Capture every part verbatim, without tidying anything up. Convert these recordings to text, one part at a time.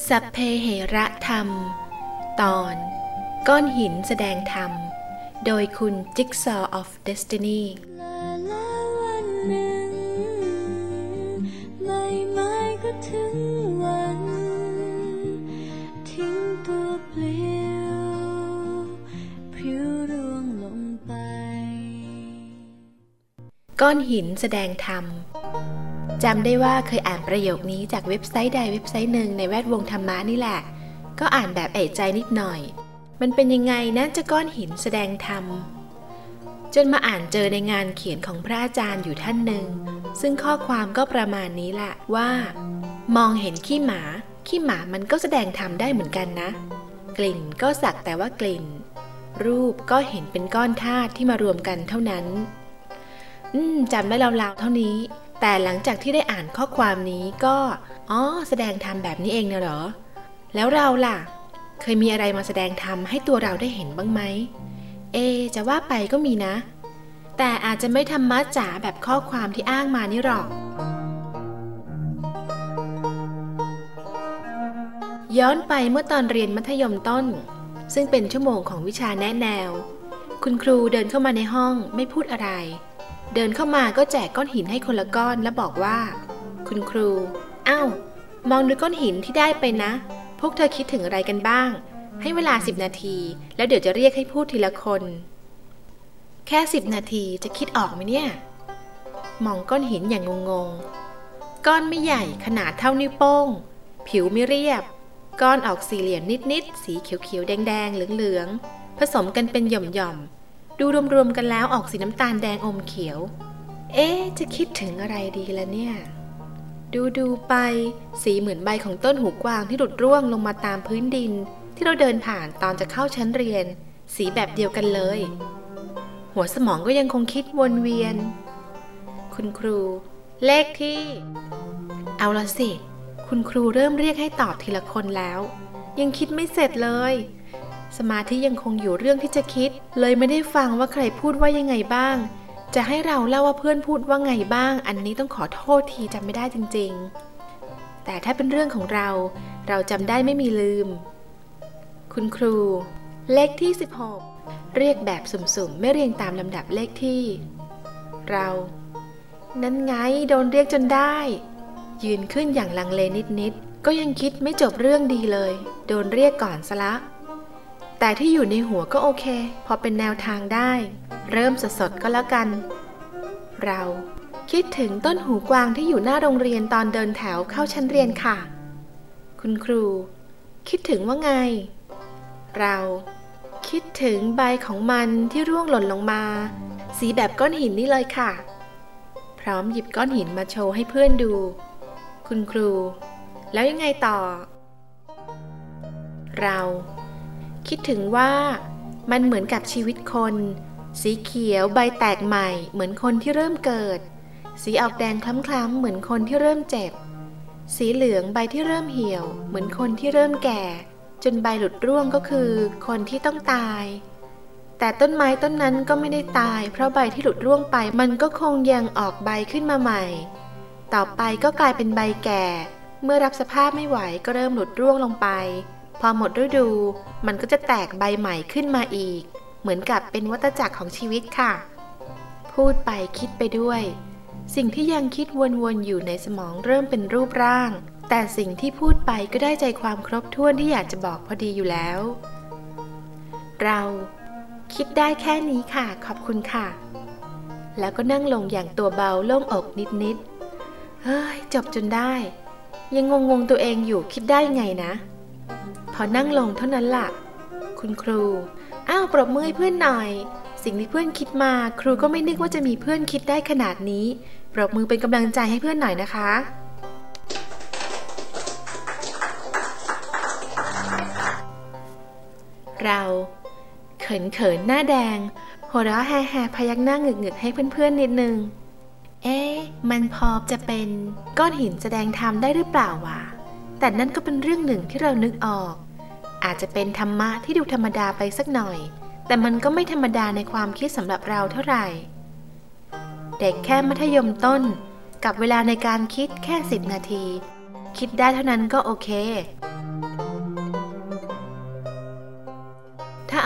สัพเพเหระธรรมตอนก้อนหินแสดงธรรมโดยคุณ Jigsaw of Destiny ก้อนหินแสดงธรรมจำได้ว่าเคยอ่านประโยคนี้จากเว็บไซต์ใดเว็บไซต์หนึ่งในแวดวงธรรมะนี่แหละก็อ่านแบบเอะใจนิดหน่อยมันเป็นยังไงนะจะก้อนหินแสดงธรรมจนมาอ่านเจอในงานเขียนของพระอาจารย์อยู่ท่านหนึ่งซึ่งข้อความก็ประมาณนี้แหละว่ามองเห็นขี้หมาขี้หมามันก็แสดงธรรมได้เหมือนกันนะกลิ่นก็สักแต่ว่ากลิ่นรูปก็เห็นเป็นก้อนธาตุที่มารวมกันเท่านั้นอืมจำได้ราวๆเท่านี้แต่หลังจากที่ได้อ่านข้อความนี้ก็อ๋อแสดงธรรมแบบนี้เองนะเหรอแล้วเราล่ะเคยมีอะไรมาแสดงธรรมให้ตัวเราได้เห็นบ้างไหมเอจะว่าไปก็มีนะแต่อาจจะไม่ธรรมะจ๋าแบบข้อความที่อ้างมานี่หรอกย้อนไปเมื่อตอนเรียนมัธยมต้นซึ่งเป็นชั่วโมงของวิชาแนะแนวคุณครูเดินเข้ามาในห้องไม่พูดอะไรเดินเข้ามาก็แจกก้อนหินให้คนละก้อนแล้วบอกว่าคุณครูอ้าวมองดูก้อนหินที่ได้ไปนะพวกเธอคิดถึงอะไรกันบ้างให้เวลาสิบนาทีแล้วเดี๋ยวจะเรียกให้พูดทีละคนแค่สิบนาทีจะคิดออกไหมเนี่ยมองก้อนหินอย่างงงๆก้อนไม่ใหญ่ขนาดเท่านิ้วโป้งผิวไม่เรียบก้อนออกสี่เหลี่ยมนิดๆสีเขียวๆแดงๆเหลืองๆผสมกันเป็นหย่อมๆดูรวมๆกันแล้วออกสีน้ำตาลแดงอมเขียวเอ๊ะจะคิดถึงอะไรดีล่ะเนี่ยดูดูไปสีเหมือนใบของต้นหูกวางที่หลุดร่วงลงมาตามพื้นดินที่เราเดินผ่านตอนจะเข้าชั้นเรียนสีแบบเดียวกันเลยหัวสมองก็ยังคงคิดวนเวียนคุณครูเลขที่เอาละสิคุณครูเริ่มเรียกให้ตอบทีละคนแล้วยังคิดไม่เสร็จเลยสมาธิยังคงอยู่เรื่องที่จะคิดเลยไม่ได้ฟังว่าใครพูดว่ายังไงบ้างจะให้เราเล่าว่าเพื่อนพูดว่าไงบ้างอันนี้ต้องขอโทษทีจำไม่ได้จริงๆแต่ถ้าเป็นเรื่องของเราเราจำได้ไม่มีลืมคุณครูเลขที่สิบหกเรียกแบบสุ่มๆไม่เรียงตามลำดับเลขที่เรานั่นไงโดนเรียกจนได้ยืนขึ้นอย่างลังเลนิดๆก็ยังคิดไม่จบเรื่องดีเลยโดนเรียกก่อนซะละแต่ที่อยู่ในหัวก็โอเคพอเป็นแนวทางได้เริ่มสดๆก็แล้วกันเราคิดถึงต้นหูกวางที่อยู่หน้าโรงเรียนตอนเดินแถวเข้าชั้นเรียนค่ะคุณครูคิดถึงว่าไงเราคิดถึงใบของมันที่ร่วงหล่นลงมาสีแบบก้อนหินนี่เลยค่ะพร้อมหยิบก้อนหินมาโชว์ให้เพื่อนดูคุณครูแล้วยังไงต่อเราคิดถึงว่ามันเหมือนกับชีวิตคนสีเขียวใบแตกใหม่เหมือนคนที่เริ่มเกิดสีออกแดงคล้ำๆเหมือนคนที่เริ่มเจ็บสีเหลืองใบที่เริ่มเหี่ยวเหมือนคนที่เริ่มแก่จนใบหลุดร่วงก็คือคนที่ต้องตายแต่ต้นไม้ต้นนั้นก็ไม่ได้ตายเพราะใบที่หลุดร่วงไปมันก็คงยังออกใบขึ้นมาใหม่ต่อไปก็กลายเป็นใบแก่เมื่อรับสภาพไม่ไหวก็เริ่มหลุดร่วงลงไปพอหมดฤดูมันก็จะแตกใบใหม่ขึ้นมาอีกเหมือนกับเป็นวัฏจักรของชีวิตค่ะพูดไปคิดไปด้วยสิ่งที่ยังคิดวนๆอยู่ในสมองเริ่มเป็นรูปร่างแต่สิ่งที่พูดไปก็ได้ใจความครบถ้วนที่อยากจะบอกพอดีอยู่แล้วเราคิดได้แค่นี้ค่ะขอบคุณค่ะแล้วก็นั่งลงอย่างตัวเบาโล่งอกนิดๆเฮ้ยจบจนได้ยังงงๆตัวเองอยู่คิดได้ไงนะพอนั่งลงเท่านั้นล่ะคุณครูอ้าวปรบมือให้เพื่อนหน่อยสิ่งที่เพื่อนคิดมาครูก็ไม่นึกว่าจะมีเพื่อนคิดได้ขนาดนี้ปรบมือเป็นกำลังใจให้เพื่อนหน่อยนะคะเราเขินเขินหน้าแดงหัวเราะแฮ่ๆพยักหน้าหงึกๆให้เพื่อนๆนิดนึงเอ๊ะมันพอจะเป็นก้อนหินแสดงธรรมได้หรือเปล่าวะแต่นั่นก็เป็นเรื่องหนึ่งที่เรานึกออกอาจจะเป็นธรรมะที่ดูธรรมดาไปสักหน่อยแต่มันก็ไม่ธรรมดาในความคิดสำหรับเราเท่าไหร่เด็กแค่มัธยมต้นกับเวลาในการคิดแค่สิบนาทีคิดได้เท่านั้นก็โอเค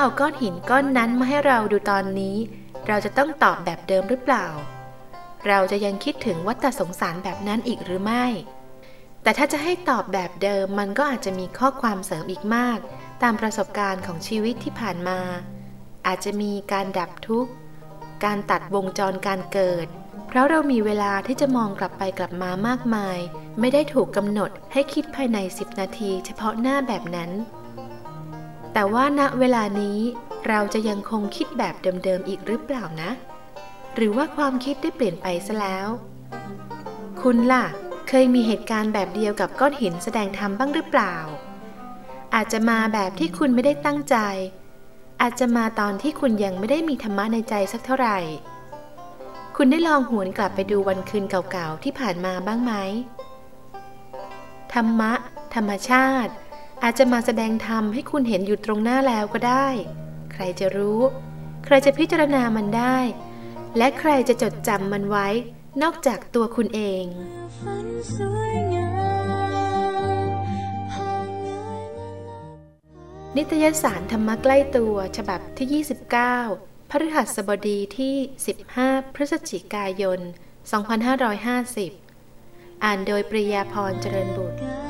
เอาก้อนหินก้อนนั้นมาให้เราดูตอนนี้เราจะต้องตอบแบบเดิมหรือเปล่าเราจะยังคิดถึงวัฏสงสารแบบนั้นอีกหรือไม่แต่ถ้าจะให้ตอบแบบเดิมมันก็อาจจะมีข้อความเสริมอีกมากตามประสบการณ์ของชีวิตที่ผ่านมาอาจจะมีการดับทุกข์การตัดวงจรการเกิดเพราะเรามีเวลาที่จะมองกลับไปกลับมามากมายไม่ได้ถูกกำหนดให้คิดภายในสิบนาทีเฉพาะหน้าแบบนั้นแต่ว่าณเวลานี้เราจะยังคงคิดแบบเดิมๆอีกหรือเปล่านะหรือว่าความคิดได้เปลี่ยนไปซะแล้วคุณล่ะเคยมีเหตุการณ์แบบเดียวกับก้อนหินแสดงธรรมบ้างหรือเปล่าอาจจะมาแบบที่คุณไม่ได้ตั้งใจอาจจะมาตอนที่คุณยังไม่ได้มีธรรมะในใจสักเท่าไหร่คุณได้ลองหวนกลับไปดูวันคืนเก่าๆที่ผ่านมาบ้างไหมธรรมะธรรมชาติอาจจะมาแสดงธรรมให้คุณเห็นอยู่ตรงหน้าแล้วก็ได้ใครจะรู้ใครจะพิจารณามันได้และใครจะจดจำมันไว้นอกจากตัวคุณเองนิตยสารธรรมะใกล้ตัวฉบับที่ยี่สิบเก้าพฤหัสบดีที่สิบห้าพฤศจิกายนสองพันห้าร้อยห้าสิบอ่านโดยปริยาพรเจริญบุตร